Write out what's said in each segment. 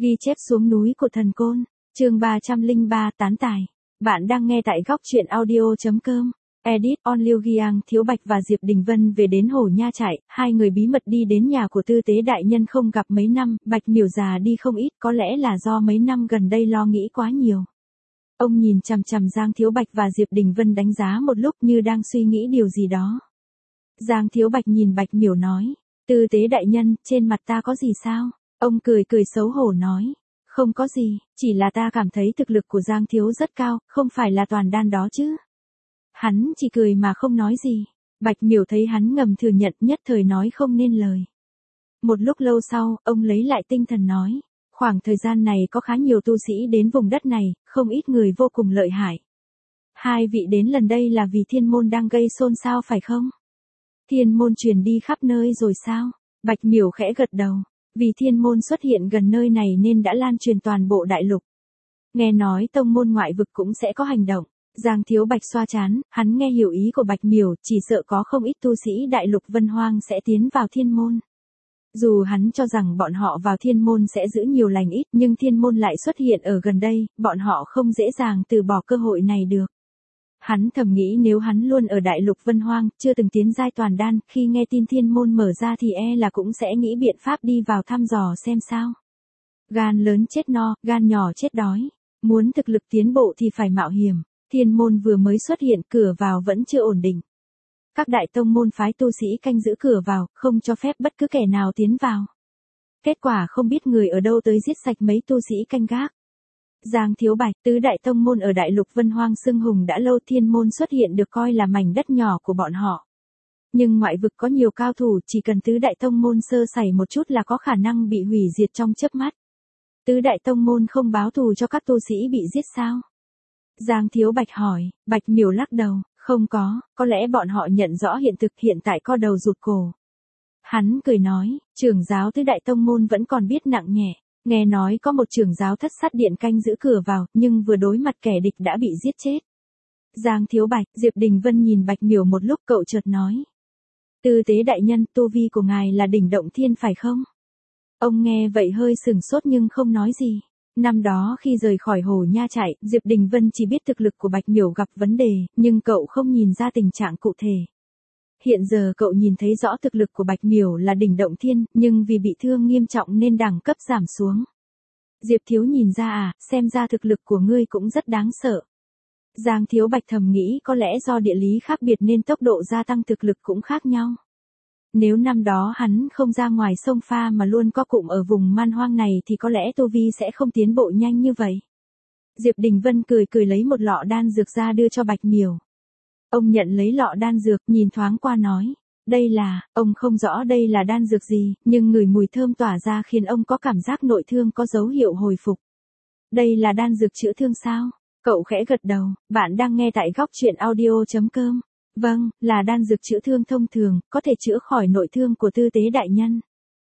Ghi chép xuống núi của thần côn, chương 303 tán tài. Bạn đang nghe tại góc truyện audio.com. Edit on Liêu Giang. Thiếu Bạch và Diệp Đình Vân về đến Hồ Nha Trại, hai người bí mật đi đến nhà của Tư Tế đại nhân không gặp mấy năm, Bạch Miểu già đi không ít, có lẽ là do mấy năm gần đây lo nghĩ quá nhiều. Ông nhìn chằm chằm Giang Thiếu Bạch và Diệp Đình Vân đánh giá một lúc như đang suy nghĩ điều gì đó. Giang Thiếu Bạch nhìn Bạch Miểu nói, Tư Tế đại nhân, trên mặt ta có gì sao? Ông cười cười xấu hổ nói, không có gì, chỉ là ta cảm thấy thực lực của Giang Thiếu rất cao, không phải là toàn đan đó chứ. Hắn chỉ cười mà không nói gì. Bạch Miểu thấy hắn ngầm thừa nhận, nhất thời nói không nên lời. Một lúc lâu sau, ông lấy lại tinh thần nói, khoảng thời gian này có khá nhiều tu sĩ đến vùng đất này, không ít người vô cùng lợi hại. Hai vị đến lần đây là vì Thiên Môn đang gây xôn xao phải không? Thiên Môn truyền đi khắp nơi rồi sao? Bạch Miểu khẽ gật đầu. Vì Thiên Môn xuất hiện gần nơi này nên đã lan truyền toàn bộ đại lục. Nghe nói tông môn ngoại vực cũng sẽ có hành động. Giang Thiếu Bạch xoa trán, hắn nghe hiểu ý của Bạch Miểu, chỉ sợ có không ít tu sĩ đại lục Vân Hoang sẽ tiến vào Thiên Môn. Dù hắn cho rằng bọn họ vào Thiên Môn sẽ giữ nhiều lành ít, nhưng Thiên Môn lại xuất hiện ở gần đây, bọn họ không dễ dàng từ bỏ cơ hội này được. Hắn thầm nghĩ nếu hắn luôn ở đại lục Vân Hoang, chưa từng tiến giai toàn đan, khi nghe tin Thiên Môn mở ra thì là cũng sẽ nghĩ biện pháp đi vào thăm dò xem sao. Gan lớn chết no, gan nhỏ chết đói. Muốn thực lực tiến bộ thì phải mạo hiểm. Thiên Môn vừa mới xuất hiện, cửa vào vẫn chưa ổn định. Các đại tông môn phái tu sĩ canh giữ cửa vào, không cho phép bất cứ kẻ nào tiến vào. Kết quả không biết người ở đâu tới giết sạch mấy tu sĩ canh gác. Giang Thiếu Bạch, tứ đại tông môn ở đại lục Vân Hoang xưng hùng đã lâu, Thiên Môn xuất hiện được coi là mảnh đất nhỏ của bọn họ. Nhưng ngoại vực có nhiều cao thủ, chỉ cần tứ đại tông môn sơ sẩy một chút là có khả năng bị hủy diệt trong chớp mắt. Tứ đại tông môn không báo thù cho các tu sĩ bị giết sao? Giang Thiếu Bạch hỏi. Bạch Miểu lắc đầu, không có lẽ bọn họ nhận rõ hiện thực, hiện tại co đầu rụt cổ. Hắn cười nói, trưởng giáo tứ đại tông môn vẫn còn biết nặng nhẹ. Nghe nói có một trưởng giáo Thất Sát Điện canh giữ cửa vào, nhưng vừa đối mặt kẻ địch đã bị giết chết. Giang Thiếu Bạch, Diệp Đình Vân nhìn Bạch Miểu một lúc, cậu chợt nói. Tư Tế đại nhân, tu vi của ngài là đỉnh động thiên phải không? Ông nghe vậy hơi sửng sốt nhưng không nói gì. Năm đó khi rời khỏi Hồ Nha Trại, Diệp Đình Vân chỉ biết thực lực của Bạch Miểu gặp vấn đề, nhưng cậu không nhìn ra tình trạng cụ thể. Hiện giờ cậu nhìn thấy rõ thực lực của Bạch Miểu là đỉnh động thiên, nhưng vì bị thương nghiêm trọng nên đẳng cấp giảm xuống. Diệp Thiếu nhìn ra à, xem ra thực lực của ngươi cũng rất đáng sợ. Giang Thiếu Bạch thầm nghĩ có lẽ do địa lý khác biệt nên tốc độ gia tăng thực lực cũng khác nhau. Nếu năm đó hắn không ra ngoài sông pha mà luôn co cụm ở vùng man hoang này thì có lẽ tu vi sẽ không tiến bộ nhanh như vậy. Diệp Đình Vân cười cười lấy một lọ đan dược ra đưa cho Bạch Miểu. Ông nhận lấy lọ đan dược, nhìn thoáng qua nói, đây là, ông không rõ đây là đan dược gì, nhưng ngửi mùi thơm tỏa ra khiến ông có cảm giác nội thương có dấu hiệu hồi phục. Đây là đan dược chữa thương sao? Cậu khẽ gật đầu. Bạn đang nghe tại góc truyện audio.com. Vâng, là đan dược chữa thương thông thường, có thể chữa khỏi nội thương của Tư Tế đại nhân.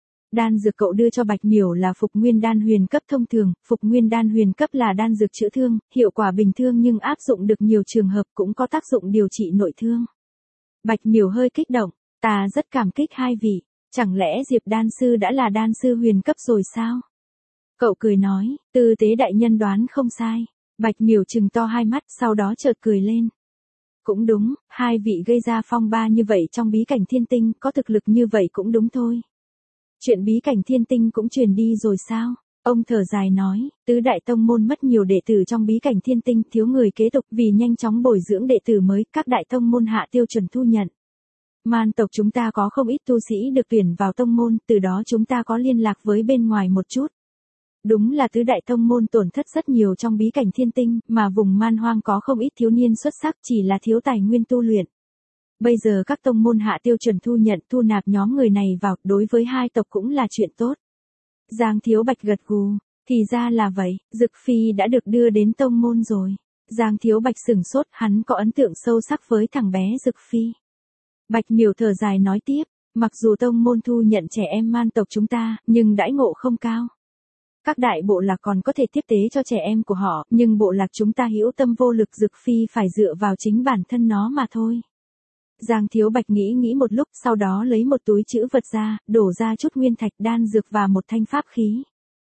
Đan dược cậu đưa cho Bạch Miểu là Phục Nguyên đan huyền cấp thông thường, Phục Nguyên đan huyền cấp là đan dược chữa thương, hiệu quả bình thường nhưng áp dụng được nhiều trường hợp, cũng có tác dụng điều trị nội thương. Bạch Miểu hơi kích động, ta rất cảm kích hai vị, chẳng lẽ Diệp đan sư đã là đan sư huyền cấp rồi sao? Cậu cười nói, Tư Tế đại nhân đoán không sai. Bạch Miểu trừng to hai mắt, sau đó chợt cười lên. Cũng đúng, hai vị gây ra phong ba như vậy trong bí cảnh thiên tinh, có thực lực như vậy cũng đúng thôi. Chuyện bí cảnh thiên tinh cũng truyền đi rồi sao? Ông thở dài nói, tứ đại tông môn mất nhiều đệ tử trong bí cảnh thiên tinh, thiếu người kế tục, vì nhanh chóng bồi dưỡng đệ tử mới, các đại tông môn hạ tiêu chuẩn thu nhận. Man tộc chúng ta có không ít tu sĩ được tuyển vào tông môn, từ đó chúng ta có liên lạc với bên ngoài một chút. Đúng là tứ đại tông môn tổn thất rất nhiều trong bí cảnh thiên tinh, mà vùng man hoang có không ít thiếu niên xuất sắc, chỉ là thiếu tài nguyên tu luyện. Bây giờ các tông môn hạ tiêu chuẩn thu nhận, thu nạp nhóm người này vào, đối với hai tộc cũng là chuyện tốt. Giang Thiếu Bạch gật gù, thì ra là vậy, Dực Phi đã được đưa đến tông môn rồi. Giang Thiếu Bạch sửng sốt, hắn có ấn tượng sâu sắc với thằng bé Dực Phi. Bạch Miểu thở dài nói tiếp, mặc dù tông môn thu nhận trẻ em man tộc chúng ta, nhưng đãi ngộ không cao. Các đại bộ lạc còn có thể tiếp tế cho trẻ em của họ, nhưng bộ lạc chúng ta hữu tâm vô lực, Dực Phi phải dựa vào chính bản thân nó mà thôi. Giang Thiếu Bạch nghĩ một lúc, sau đó lấy một túi trữ vật ra, đổ ra chút nguyên thạch, đan dược và một thanh pháp khí.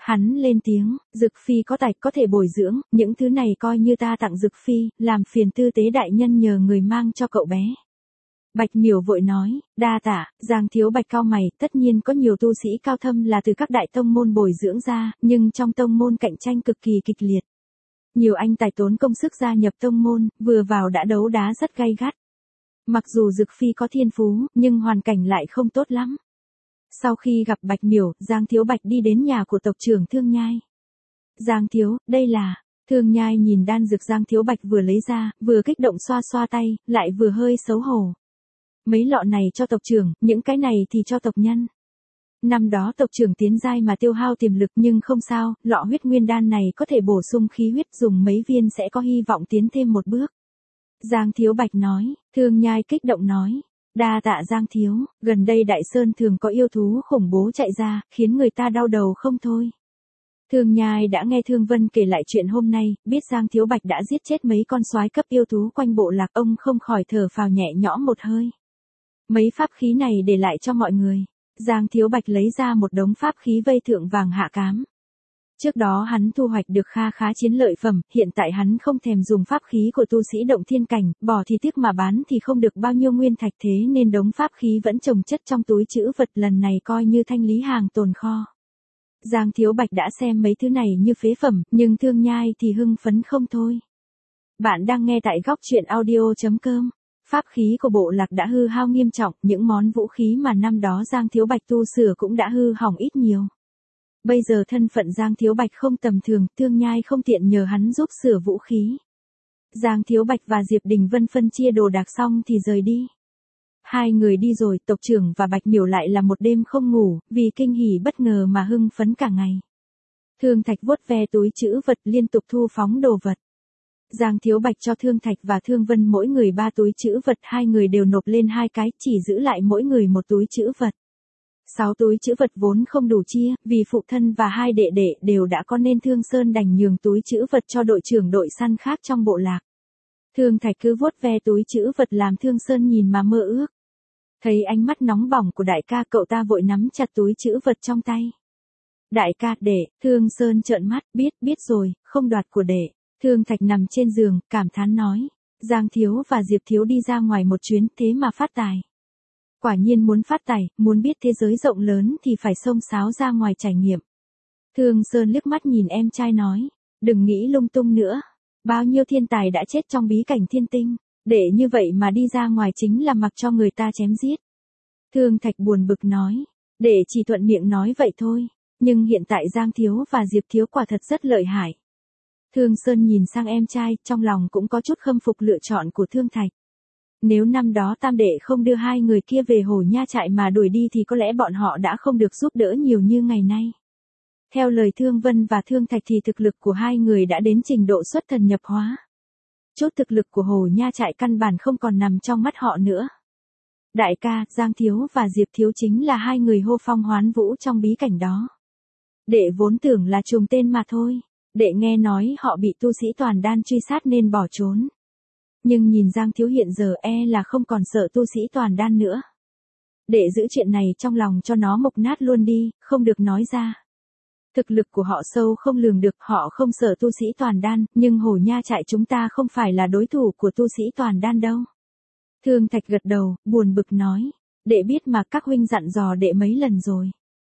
Hắn lên tiếng, Dực Phi có tài có thể bồi dưỡng, những thứ này coi như ta tặng Dực Phi, làm phiền tư tế đại nhân nhờ người mang cho cậu bé. Bạch Miểu vội nói, đa tạ. Giang Thiếu Bạch cau mày, tất nhiên có nhiều tu sĩ cao thâm là từ các đại tông môn bồi dưỡng ra, nhưng trong tông môn cạnh tranh cực kỳ kịch liệt. Nhiều anh tài tốn công sức gia nhập tông môn, vừa vào đã đấu đá rất gay gắt. Mặc dù Dực Phi có thiên phú, nhưng hoàn cảnh lại không tốt lắm. Sau khi gặp Bạch Miểu, Giang Thiếu Bạch đi đến nhà của tộc trưởng Thương Nhai. Giang Thiếu, đây là... Thương Nhai nhìn đan dược Giang Thiếu Bạch vừa lấy ra, vừa kích động xoa xoa tay, lại vừa hơi xấu hổ. Mấy lọ này cho tộc trưởng, những cái này thì cho tộc nhân. Năm đó tộc trưởng tiến giai mà tiêu hao tiềm lực nhưng không sao, lọ huyết nguyên đan này có thể bổ sung khí huyết, dùng mấy viên sẽ có hy vọng tiến thêm một bước. Giang Thiếu Bạch nói, Thương Nhai kích động nói. Đa tạ Giang Thiếu, gần đây Đại Sơn thường có yêu thú khủng bố chạy ra, khiến người ta đau đầu không thôi. Thương Nhai đã nghe Thương Vân kể lại chuyện hôm nay, biết Giang Thiếu Bạch đã giết chết mấy con soái cấp yêu thú quanh bộ lạc, ông không khỏi thở phào nhẹ nhõm một hơi. Mấy pháp khí này để lại cho mọi người. Giang Thiếu Bạch lấy ra một đống pháp khí vây thượng vàng hạ cám. Trước đó hắn thu hoạch được kha khá chiến lợi phẩm, hiện tại hắn không thèm dùng pháp khí của tu sĩ động thiên cảnh, bỏ thì tiếc mà bán thì không được bao nhiêu nguyên thạch, thế nên đống pháp khí vẫn chồng chất trong túi trữ vật, lần này coi như thanh lý hàng tồn kho. Giang Thiếu Bạch đã xem mấy thứ này như phế phẩm, nhưng Thương Nhai thì hưng phấn không thôi. Bạn đang nghe tại góc truyện audio.com. Pháp khí của bộ lạc đã hư hao nghiêm trọng, những món vũ khí mà năm đó Giang Thiếu Bạch tu sửa cũng đã hư hỏng ít nhiều. Bây giờ thân phận Giang Thiếu Bạch không tầm thường, Thương Nhai không tiện nhờ hắn giúp sửa vũ khí. Giang Thiếu Bạch và Diệp Đình Vân phân chia đồ đạc xong thì rời đi. Hai người đi rồi, tộc trưởng và Bạch Miểu lại là một đêm không ngủ, vì kinh hỉ bất ngờ mà hưng phấn cả ngày. Thương Thạch vuốt ve túi trữ vật liên tục thu phóng đồ vật. Giang Thiếu Bạch cho Thương Thạch và Thương Vân mỗi người 3 túi trữ vật, hai người đều nộp lên 2 cái, chỉ giữ lại mỗi người một túi trữ vật. 6 túi trữ vật vốn không đủ chia, vì phụ thân và hai đệ đệ đều đã có nên Thương Sơn đành nhường túi trữ vật cho đội trưởng đội săn khác trong bộ lạc. Thương Thạch cứ vuốt ve túi trữ vật làm Thương Sơn nhìn mà mơ ước. Thấy ánh mắt nóng bỏng của đại ca, cậu ta vội nắm chặt túi trữ vật trong tay. Đại ca, đệ, Thương Sơn trợn mắt, biết rồi, không đoạt của đệ. Thương Thạch nằm trên giường, cảm thán nói. Giang Thiếu và Diệp Thiếu đi ra ngoài một chuyến, thế mà phát tài. Quả nhiên muốn phát tài, muốn biết thế giới rộng lớn thì phải xông xáo ra ngoài trải nghiệm. Thương Sơn liếc mắt nhìn em trai nói. Đừng nghĩ lung tung nữa. Bao nhiêu thiên tài đã chết trong bí cảnh thiên tinh. Để như vậy mà đi ra ngoài chính là mặc cho người ta chém giết. Thương Thạch buồn bực nói. Để chỉ thuận miệng nói vậy thôi. Nhưng hiện tại Giang Thiếu và Diệp Thiếu quả thật rất lợi hại. Thương Sơn nhìn sang em trai, trong lòng cũng có chút khâm phục lựa chọn của Thương Thạch. Nếu năm đó tam đệ không đưa hai người kia về Hồ Nha trại mà đuổi đi thì có lẽ bọn họ đã không được giúp đỡ nhiều như ngày nay. Theo lời Thương Vân và Thương Thạch thì thực lực của hai người đã đến trình độ xuất thần nhập hóa. Chút thực lực của Hồ Nha trại căn bản không còn nằm trong mắt họ nữa. Đại ca, Giang Thiếu và Diệp Thiếu chính là hai người hô phong hoán vũ trong bí cảnh đó. Đệ vốn tưởng là trùng tên mà thôi. Đệ nghe nói họ bị tu sĩ toàn đan truy sát nên bỏ trốn. Nhưng nhìn Giang Thiếu hiện giờ là không còn sợ tu sĩ toàn đan nữa. Đệ giữ chuyện này trong lòng cho nó mục nát luôn đi, không được nói ra. Thực lực của họ sâu không lường được, họ không sợ tu sĩ toàn đan, nhưng Hồ Nha trại chúng ta không phải là đối thủ của tu sĩ toàn đan đâu. Thương Thạch gật đầu, buồn bực nói. Đệ biết mà, các huynh dặn dò đệ mấy lần rồi.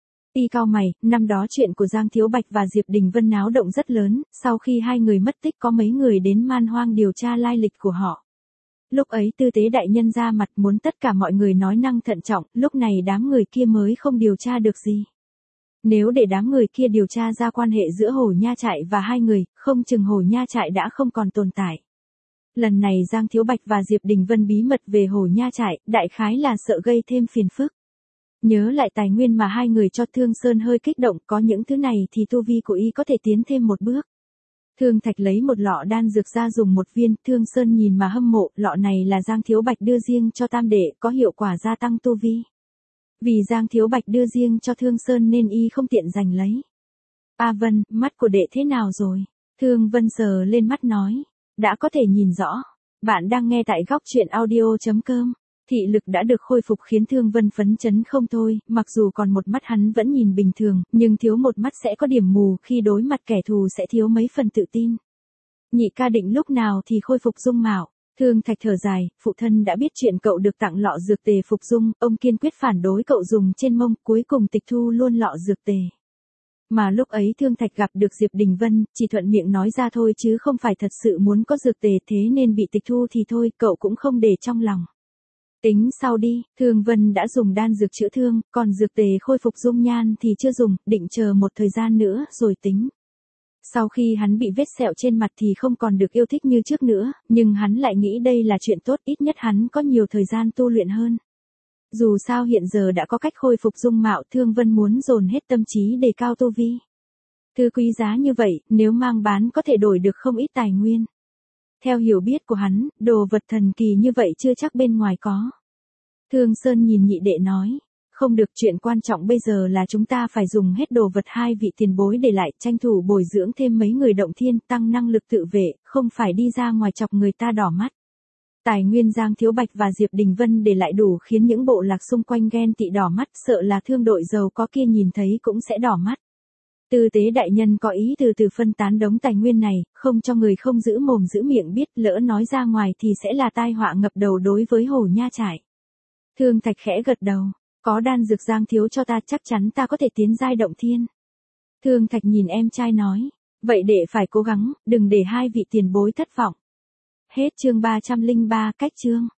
Y cau mày, năm đó chuyện của Giang Thiếu Bạch và Diệp Đình Vân náo động rất lớn, sau khi hai người mất tích có mấy người đến Man Hoang điều tra lai lịch của họ. Lúc ấy tư tế đại nhân ra mặt muốn tất cả mọi người nói năng thận trọng, lúc này đám người kia mới không điều tra được gì. Nếu để đám người kia điều tra ra quan hệ giữa Hồ Nha trại và hai người, không chừng Hồ Nha trại đã không còn tồn tại. Lần này Giang Thiếu Bạch và Diệp Đình Vân bí mật về Hồ Nha trại, đại khái là sợ gây thêm phiền phức. Nhớ lại tài nguyên mà hai người cho, Thương Sơn hơi kích động, có những thứ này thì tu vi của y có thể tiến thêm một bước. Thương Thạch lấy một lọ đan dược ra dùng một viên, Thương Sơn nhìn mà hâm mộ, lọ này là Giang Thiếu Bạch đưa riêng cho tam đệ, có hiệu quả gia tăng tu vi. Vì Giang Thiếu Bạch đưa riêng cho Thương Sơn nên y không tiện giành lấy. A Vân, mắt của đệ thế nào rồi? Thương Vân sờ lên mắt nói. Đã có thể nhìn rõ. Bạn đang nghe tại góc truyện audio.com. Thị lực đã được khôi phục khiến Thương Vân phấn chấn không thôi, mặc dù còn một mắt hắn vẫn nhìn bình thường, nhưng thiếu một mắt sẽ có điểm mù, khi đối mặt kẻ thù sẽ thiếu mấy phần tự tin. Nhị ca định lúc nào thì khôi phục dung mạo. Thương Thạch thở dài, phụ thân đã biết chuyện cậu được tặng lọ dược tề phục dung, ông kiên quyết phản đối cậu dùng trên mông, cuối cùng tịch thu luôn lọ dược tề. Mà lúc ấy Thương Thạch gặp được Diệp Đình Vân, chỉ thuận miệng nói ra thôi chứ không phải thật sự muốn có dược tề, thế nên bị tịch thu thì thôi, cậu cũng không để trong lòng. Tính sau đi, Thương Vân đã dùng đan dược chữa thương, còn dược tề khôi phục dung nhan thì chưa dùng, định chờ một thời gian nữa rồi tính. Sau khi hắn bị vết sẹo trên mặt thì không còn được yêu thích như trước nữa, nhưng hắn lại nghĩ đây là chuyện tốt, ít nhất hắn có nhiều thời gian tu luyện hơn. Dù sao hiện giờ đã có cách khôi phục dung mạo, Thương Vân muốn dồn hết tâm trí đề cao tu vi. Thứ quý giá như vậy, nếu mang bán có thể đổi được không ít tài nguyên. Theo hiểu biết của hắn, đồ vật thần kỳ như vậy chưa chắc bên ngoài có. Thương Sơn nhìn nhị đệ nói, không được, chuyện quan trọng bây giờ là chúng ta phải dùng hết đồ vật hai vị tiền bối để lại, tranh thủ bồi dưỡng thêm mấy người động thiên, tăng năng lực tự vệ, không phải đi ra ngoài chọc người ta đỏ mắt. Tài nguyên Giang Thiếu Bạch và Diệp Đình Vân để lại đủ khiến những bộ lạc xung quanh ghen tị đỏ mắt, sợ là thương đội giàu có kia nhìn thấy cũng sẽ đỏ mắt. Tư tế đại nhân có ý từ phân tán đống tài nguyên này, không cho người không giữ mồm giữ miệng biết, lỡ nói ra ngoài thì sẽ là tai họa ngập đầu đối với Hổ Nha Trải. Thương Thạch khẽ gật đầu, có đan dược Giang thiếu cho ta chắc chắn ta có thể tiến giai động thiên. Thương Thạch nhìn em trai nói, vậy để phải cố gắng, đừng để hai vị tiền bối thất vọng. Hết chương 303 cách chương.